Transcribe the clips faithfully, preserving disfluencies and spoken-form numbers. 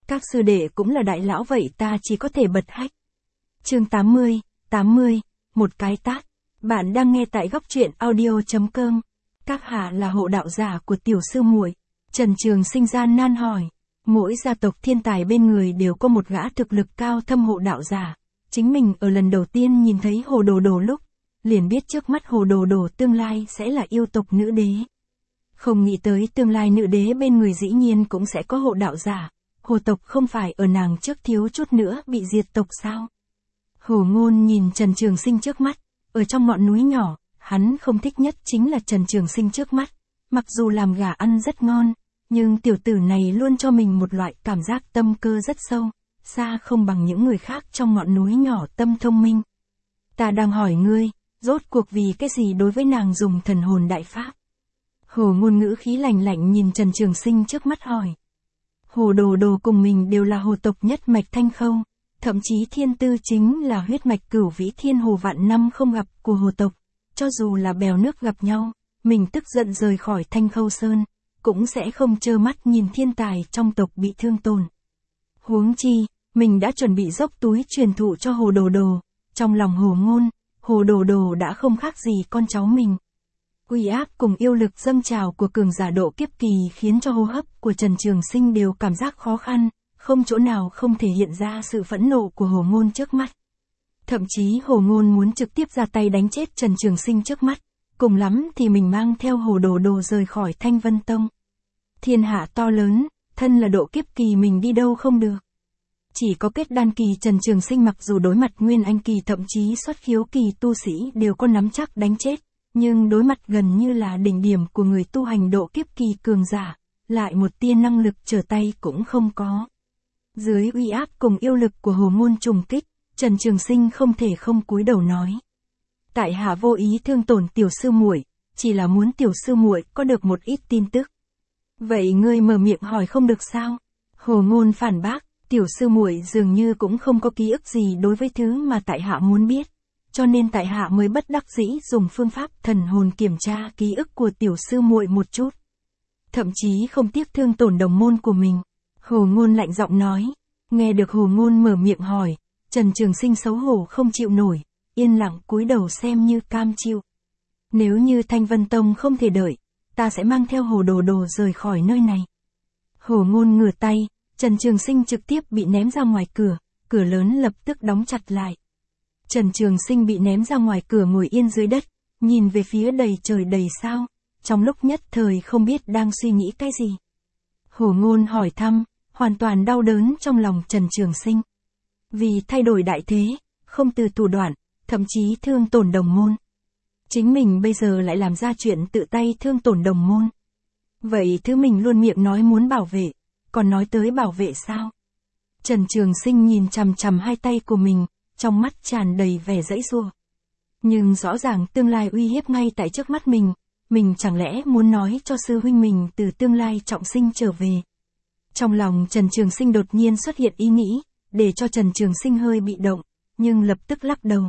Các sư đệ cũng là đại lão vậy ta chỉ có thể bật hách. Chương tám mươi, tám mươi, một cái tát. Bạn đang nghe tại góc truyện audio chấm com. Các hạ là hộ đạo giả của tiểu sư muội. Trần Trường Sinh gian nan hỏi. Mỗi gia tộc thiên tài bên người đều có một gã thực lực cao thâm hộ đạo giả. Chính mình ở lần đầu tiên nhìn thấy Hồ Đồ Đồ lúc, liền biết trước mắt Hồ Đồ Đồ tương lai sẽ là yêu tộc nữ đế. Không nghĩ tới tương lai nữ đế bên người dĩ nhiên cũng sẽ có hộ đạo giả. Hồ tộc không phải ở nàng trước thiếu chút nữa bị diệt tộc sao? Hồ Ngôn nhìn Trần Trường Sinh trước mắt, ở trong ngọn núi nhỏ, hắn không thích nhất chính là Trần Trường Sinh trước mắt. Mặc dù làm gà ăn rất ngon, nhưng tiểu tử này luôn cho mình một loại cảm giác tâm cơ rất sâu, xa không bằng những người khác trong ngọn núi nhỏ tâm thông minh. Ta đang hỏi ngươi, rốt cuộc vì cái gì đối với nàng dùng thần hồn đại pháp? Hồ Ngôn ngữ khí lạnh lạnh nhìn Trần Trường Sinh trước mắt hỏi. Hồ Đồ Đồ cùng mình đều là hồ tộc nhất mạch Thanh Khâu, thậm chí thiên tư chính là huyết mạch cửu vĩ thiên hồ vạn năm không gặp của hồ tộc. Cho dù là bèo nước gặp nhau, mình tức giận rời khỏi Thanh Khâu Sơn, cũng sẽ không trơ mắt nhìn thiên tài trong tộc bị thương tổn. Huống chi, mình đã chuẩn bị dốc túi truyền thụ cho Hồ Đồ Đồ, trong lòng Hồ Ngôn, Hồ Đồ Đồ đã không khác gì con cháu mình. Uy áp cùng yêu lực dâng trào của cường giả độ kiếp kỳ khiến cho hô hấp của Trần Trường Sinh đều cảm giác khó khăn, không chỗ nào không thể hiện ra sự phẫn nộ của Hồ Ngôn trước mắt. Thậm chí Hồ Ngôn muốn trực tiếp ra tay đánh chết Trần Trường Sinh trước mắt, cùng lắm thì mình mang theo Hồ Đồ Đồ rời khỏi Thanh Vân Tông. Thiên hạ to lớn, thân là độ kiếp kỳ mình đi đâu không được. Chỉ có kết đan kỳ Trần Trường Sinh mặc dù đối mặt nguyên anh kỳ thậm chí xuất khiếu kỳ tu sĩ đều có nắm chắc đánh chết, nhưng đối mặt gần như là đỉnh điểm của người tu hành độ kiếp kỳ cường giả, lại một tia năng lực trở tay cũng không có. Dưới uy áp cùng yêu lực của Hồ Ngôn trùng kích, Trần Trường Sinh không thể không cúi đầu nói. Tại hạ vô ý thương tổn tiểu sư muội, chỉ là muốn tiểu sư muội có được một ít tin tức. Vậy ngươi mở miệng hỏi không được sao? Hồ Ngôn phản bác, tiểu sư muội dường như cũng không có ký ức gì đối với thứ mà tại hạ muốn biết, cho nên tại hạ mới bất đắc dĩ dùng phương pháp thần hồn kiểm tra ký ức của tiểu sư muội một chút. Thậm chí không tiếc thương tổn đồng môn của mình. Hồ Ngôn lạnh giọng nói. Nghe được Hồ Ngôn mở miệng hỏi, Trần Trường Sinh xấu hổ không chịu nổi, yên lặng cúi đầu xem như cam chịu. Nếu như Thanh Vân Tông không thể đợi, ta sẽ mang theo Hồ Đồ Đồ rời khỏi nơi này. Hồ Ngôn ngửa tay, Trần Trường Sinh trực tiếp bị ném ra ngoài cửa, cửa lớn lập tức đóng chặt lại. Trần Trường Sinh bị ném ra ngoài cửa ngồi yên dưới đất, nhìn về phía đầy trời đầy sao, trong lúc nhất thời không biết đang suy nghĩ cái gì. Hồ Ngôn hỏi thăm, hoàn toàn đau đớn trong lòng Trần Trường Sinh. Vì thay đổi đại thế, không từ thủ đoạn, thậm chí thương tổn đồng môn. Chính mình bây giờ lại làm ra chuyện tự tay thương tổn đồng môn. Vậy thứ mình luôn miệng nói muốn bảo vệ, còn nói tới bảo vệ sao? Trần Trường Sinh nhìn chằm chằm hai tay của mình, trong mắt tràn đầy vẻ giãy giụa. Nhưng rõ ràng tương lai uy hiếp ngay tại trước mắt mình, mình chẳng lẽ muốn nói cho sư huynh mình từ tương lai trọng sinh trở về. Trong lòng Trần Trường Sinh đột nhiên xuất hiện ý nghĩ, để cho Trần Trường Sinh hơi bị động, nhưng lập tức lắc đầu.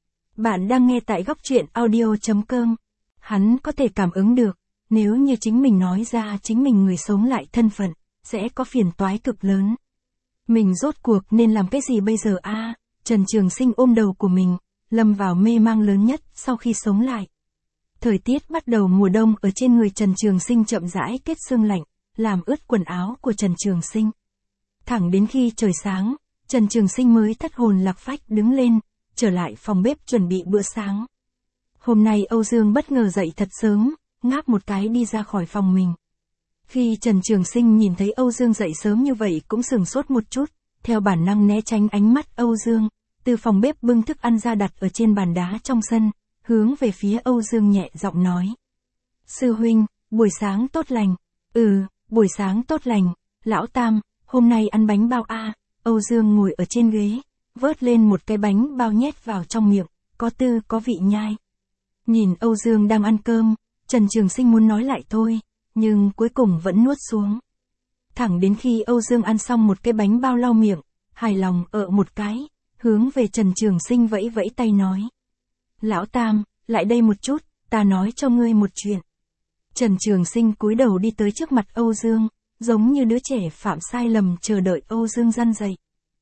Bạn đang nghe tại góc truyện audio chấm com. Hắn có thể cảm ứng được, nếu như chính mình nói ra chính mình người sống lại thân phận, sẽ có phiền toái cực lớn. Mình rốt cuộc nên làm cái gì bây giờ a? À, Trần Trường Sinh ôm đầu của mình, lâm vào mê mang lớn nhất sau khi sống lại. Thời tiết bắt đầu mùa đông ở trên người Trần Trường Sinh chậm rãi kết sương lạnh, làm ướt quần áo của Trần Trường Sinh. Thẳng đến khi trời sáng, Trần Trường Sinh mới thất hồn lạc phách đứng lên, trở lại phòng bếp chuẩn bị bữa sáng. Hôm nay Âu Dương bất ngờ dậy thật sớm, ngáp một cái đi ra khỏi phòng mình. Khi Trần Trường Sinh nhìn thấy Âu Dương dậy sớm như vậy cũng sửng sốt một chút, theo bản năng né tránh ánh mắt Âu Dương, từ phòng bếp bưng thức ăn ra đặt ở trên bàn đá trong sân, hướng về phía Âu Dương nhẹ giọng nói. Sư huynh, buổi sáng tốt lành. Ừ, buổi sáng tốt lành, lão Tam, hôm nay ăn bánh bao a? À? Âu Dương ngồi ở trên ghế, vớt lên một cái bánh bao nhét vào trong miệng, có tư có vị nhai. Nhìn Âu Dương đang ăn cơm, Trần Trường Sinh muốn nói lại thôi, nhưng cuối cùng vẫn nuốt xuống. Thẳng đến khi Âu Dương ăn xong một cái bánh bao lau miệng, hài lòng ợ một cái, hướng về Trần Trường Sinh vẫy vẫy tay nói. Lão Tam, lại đây một chút, ta nói cho ngươi một chuyện. Trần Trường Sinh cúi đầu đi tới trước mặt Âu Dương, giống như đứa trẻ phạm sai lầm chờ đợi Âu Dương răn dạy.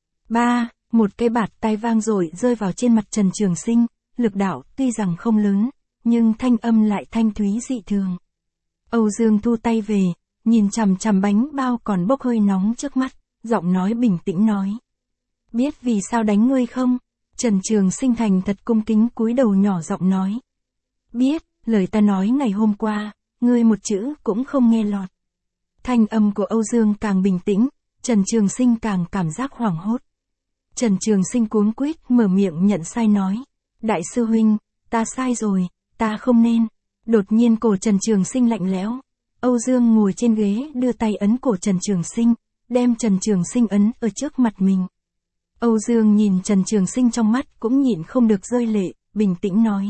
Ba, một cái bạt tai vang dội rơi vào trên mặt Trần Trường Sinh, lực đạo tuy rằng không lớn, nhưng thanh âm lại thanh thúy dị thường. Âu Dương thu tay về, nhìn chằm chằm bánh bao còn bốc hơi nóng trước mắt, giọng nói bình tĩnh nói. Biết vì sao đánh ngươi không? Trần Trường Sinh thành thật cung kính cúi đầu nhỏ giọng nói. Biết, lời ta nói ngày hôm qua, ngươi một chữ cũng không nghe lọt. Thanh âm của Âu Dương càng bình tĩnh, Trần Trường Sinh càng cảm giác hoảng hốt. Trần Trường Sinh cuống quýt mở miệng nhận sai nói. Đại sư huynh, ta sai rồi, ta không nên. Đột nhiên cổ Trần Trường Sinh lạnh lẽo. Âu Dương ngồi trên ghế đưa tay ấn cổ Trần Trường Sinh, đem Trần Trường Sinh ấn ở trước mặt mình. Âu Dương nhìn Trần Trường Sinh trong mắt cũng nhịn không được rơi lệ, bình tĩnh nói.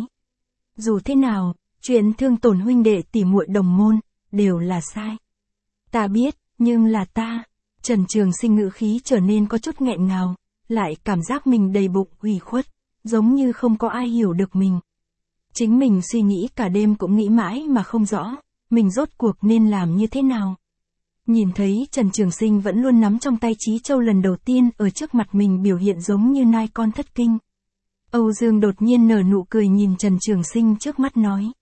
Dù thế nào, chuyện thương tổn huynh đệ tỉ muội đồng môn, đều là sai. Ta biết, nhưng là ta. Trần Trường Sinh ngữ khí trở nên có chút nghẹn ngào, lại cảm giác mình đầy bụng ủy khuất, giống như không có ai hiểu được mình. Chính mình suy nghĩ cả đêm cũng nghĩ mãi mà không rõ, mình rốt cuộc nên làm như thế nào. Nhìn thấy Trần Trường Sinh vẫn luôn nắm trong tay Chí Châu lần đầu tiên ở trước mặt mình biểu hiện giống như nai con thất kinh. Âu Dương đột nhiên nở nụ cười nhìn Trần Trường Sinh trước mắt nói.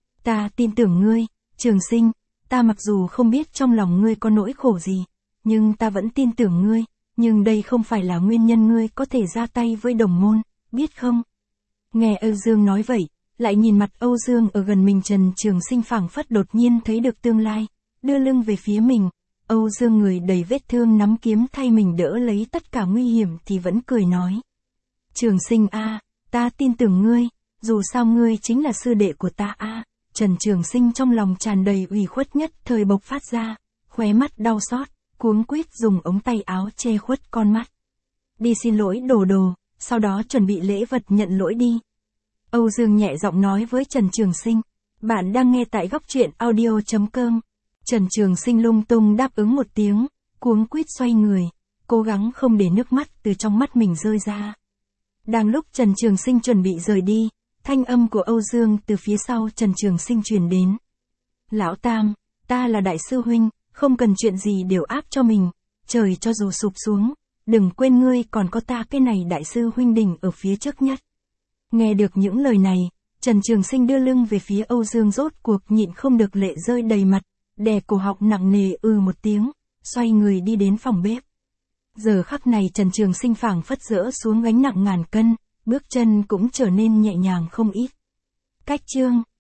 Ta tin tưởng ngươi, Trường Sinh, ta mặc dù không biết trong lòng ngươi có nỗi khổ gì, nhưng ta vẫn tin tưởng ngươi, nhưng đây không phải là nguyên nhân ngươi có thể ra tay với đồng môn, biết không? Nghe Âu Dương nói vậy, lại nhìn mặt Âu Dương ở gần mình Trần Trường Sinh phảng phất đột nhiên thấy được tương lai, đưa lưng về phía mình. Âu Dương người đầy vết thương nắm kiếm thay mình đỡ lấy tất cả nguy hiểm thì vẫn cười nói. Trường Sinh a, ta tin tưởng ngươi, dù sao ngươi chính là sư đệ của ta a. Trần Trường Sinh trong lòng tràn đầy ủy khuất nhất thời bộc phát ra, khóe mắt đau xót, cuống quýt dùng ống tay áo che khuất con mắt. Đi xin lỗi Đồ Đồ, sau đó chuẩn bị lễ vật nhận lỗi đi. Âu Dương nhẹ giọng nói với Trần Trường Sinh. Bạn đang nghe tại góc truyện audio chấm com. Trần Trường Sinh lung tung đáp ứng một tiếng, cuống quýt xoay người, cố gắng không để nước mắt từ trong mắt mình rơi ra. Đang lúc Trần Trường Sinh chuẩn bị rời đi, thanh âm của Âu Dương từ phía sau Trần Trường Sinh truyền đến. Lão Tam, ta là đại sư huynh, không cần chuyện gì đều áp cho mình, trời cho dù sụp xuống, đừng quên ngươi còn có ta cái này đại sư huynh đỉnh ở phía trước nhất. Nghe được những lời này, Trần Trường Sinh đưa lưng về phía Âu Dương rốt cuộc nhịn không được lệ rơi đầy mặt, đè cổ họng nặng nề ư một tiếng, xoay người đi đến phòng bếp. Giờ khắc này Trần Trường Sinh phảng phất dỡ xuống gánh nặng ngàn cân, bước chân cũng trở nên nhẹ nhàng không ít. Cách chương